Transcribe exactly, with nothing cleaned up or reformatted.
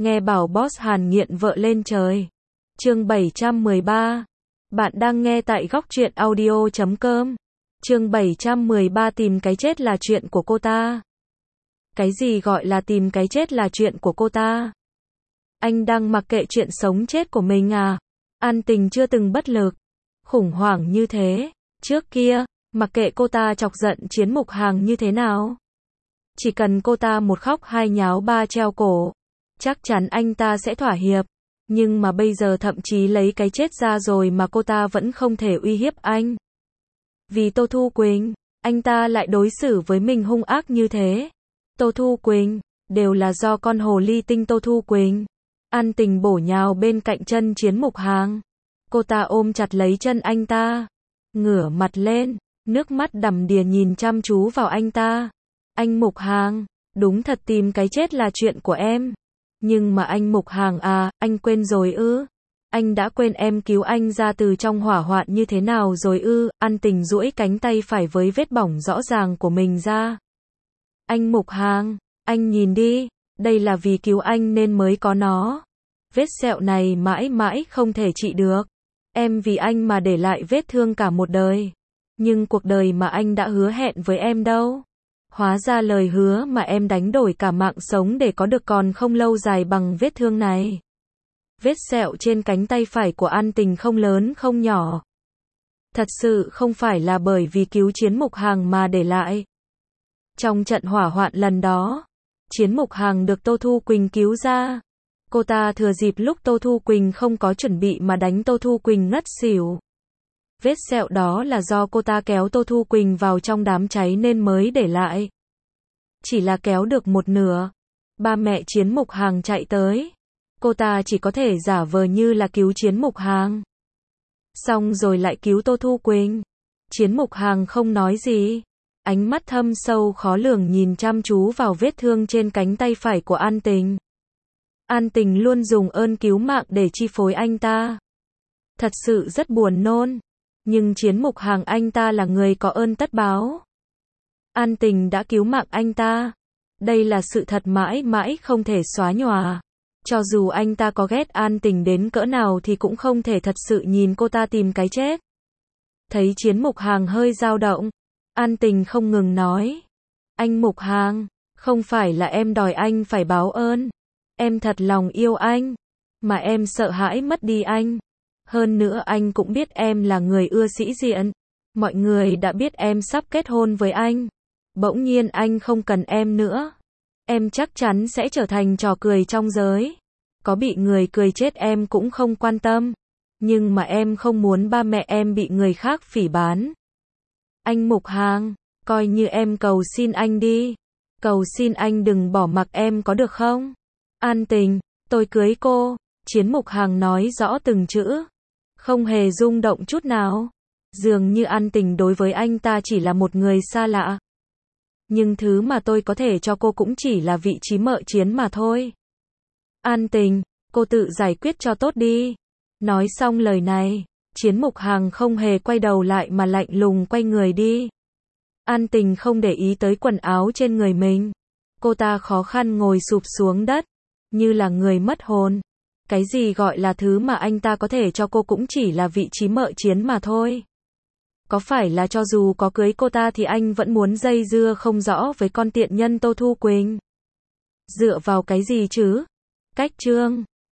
Nghe bảo boss Hàn nghiện vợ lên trời. Chương bảy trăm mười ba. Bạn đang nghe tại góc truyện audio chấm com. Chương bảy trăm mười ba tìm cái chết là chuyện của cô ta. Cái gì gọi là tìm cái chết là chuyện của cô ta? Anh đang mặc kệ chuyện sống chết của mình à? An Tình chưa từng bất lực, khủng hoảng như thế. Trước kia, mặc kệ cô ta chọc giận Chiến Mục Hàng như thế nào, chỉ cần cô ta một khóc hai nháo ba treo cổ, chắc chắn anh ta sẽ thỏa hiệp. Nhưng mà bây giờ thậm chí lấy cái chết ra rồi mà cô ta vẫn không thể uy hiếp anh. Vì Tô Thu Quỳnh, anh ta lại đối xử với mình hung ác như thế. Tô Thu Quỳnh, đều là do con hồ ly tinh Tô Thu Quỳnh. An Tình bổ nhào bên cạnh chân Chiến Mục Hàng. Cô ta ôm chặt lấy chân anh ta, ngửa mặt lên, nước mắt đầm đìa nhìn chăm chú vào anh ta. Anh Mục Hàng, đúng thật tìm cái chết là chuyện của em. Nhưng mà anh Mục Hàng à, anh quên rồi ư? Anh đã quên em cứu anh ra từ trong hỏa hoạn như thế nào rồi ư? An Tình duỗi cánh tay phải với vết bỏng rõ ràng của mình ra. Anh Mục Hàng, anh nhìn đi, đây là vì cứu anh nên mới có nó. Vết sẹo này mãi mãi không thể trị được. Em vì anh mà để lại vết thương cả một đời. Nhưng cuộc đời mà anh đã hứa hẹn với em đâu. Hóa ra lời hứa mà em đánh đổi cả mạng sống để có được còn không lâu dài bằng vết thương này. Vết sẹo trên cánh tay phải của An Tình không lớn không nhỏ. Thật sự không phải là bởi vì cứu Chiến Mục Hàng mà để lại. Trong trận hỏa hoạn lần đó, Chiến Mục Hàng được Tô Thu Quỳnh cứu ra. Cô ta thừa dịp lúc Tô Thu Quỳnh không có chuẩn bị mà đánh Tô Thu Quỳnh ngất xỉu. Vết sẹo đó là do cô ta kéo Tô Thu Quỳnh vào trong đám cháy nên mới để lại. Chỉ là kéo được một nửa, ba mẹ Chiến Mục Hàng chạy tới. Cô ta chỉ có thể giả vờ như là cứu Chiến Mục Hàng. Xong rồi lại cứu Tô Thu Quỳnh. Chiến Mục Hàng không nói gì. Ánh mắt thâm sâu khó lường nhìn chăm chú vào vết thương trên cánh tay phải của An Tình. An Tình luôn dùng ơn cứu mạng để chi phối anh ta. Thật sự rất buồn nôn. Nhưng Chiến Mục Hàng anh ta là người có ơn tất báo. An Tình đã cứu mạng anh ta. Đây là sự thật mãi mãi không thể xóa nhòa. Cho dù anh ta có ghét An Tình đến cỡ nào thì cũng không thể thật sự nhìn cô ta tìm cái chết. Thấy Chiến Mục Hàng hơi dao động, An Tình không ngừng nói. Anh Mục Hàng, không phải là em đòi anh phải báo ơn. Em thật lòng yêu anh. Mà em sợ hãi mất đi anh. Hơn nữa anh cũng biết em là người ưa sĩ diện. Mọi người đã biết em sắp kết hôn với anh. Bỗng nhiên anh không cần em nữa. Em chắc chắn sẽ trở thành trò cười trong giới. Có bị người cười chết em cũng không quan tâm. Nhưng mà em không muốn ba mẹ em bị người khác phỉ báng. Anh Mục Hàng, coi như em cầu xin anh đi. Cầu xin anh đừng bỏ mặc em có được không? An Tình, tôi cưới cô. Chiến Mục Hàng nói rõ từng chữ. Không hề rung động chút nào. Dường như An Tình đối với anh ta chỉ là một người xa lạ. Nhưng thứ mà tôi có thể cho cô cũng chỉ là vị trí mợ Chiến mà thôi. An Tình, cô tự giải quyết cho tốt đi. Nói xong lời này, Chiến Mục Hàng không hề quay đầu lại mà lạnh lùng quay người đi. An Tình không để ý tới quần áo trên người mình. Cô ta khó khăn ngồi sụp xuống đất, như là người mất hồn. Cái gì gọi là thứ mà anh ta có thể cho cô cũng chỉ là vị trí mợ Chiến mà thôi. Có phải là cho dù có cưới cô ta thì anh vẫn muốn dây dưa không rõ với con tiện nhân Tô Thu Quỳnh? Dựa vào cái gì chứ? Cách chương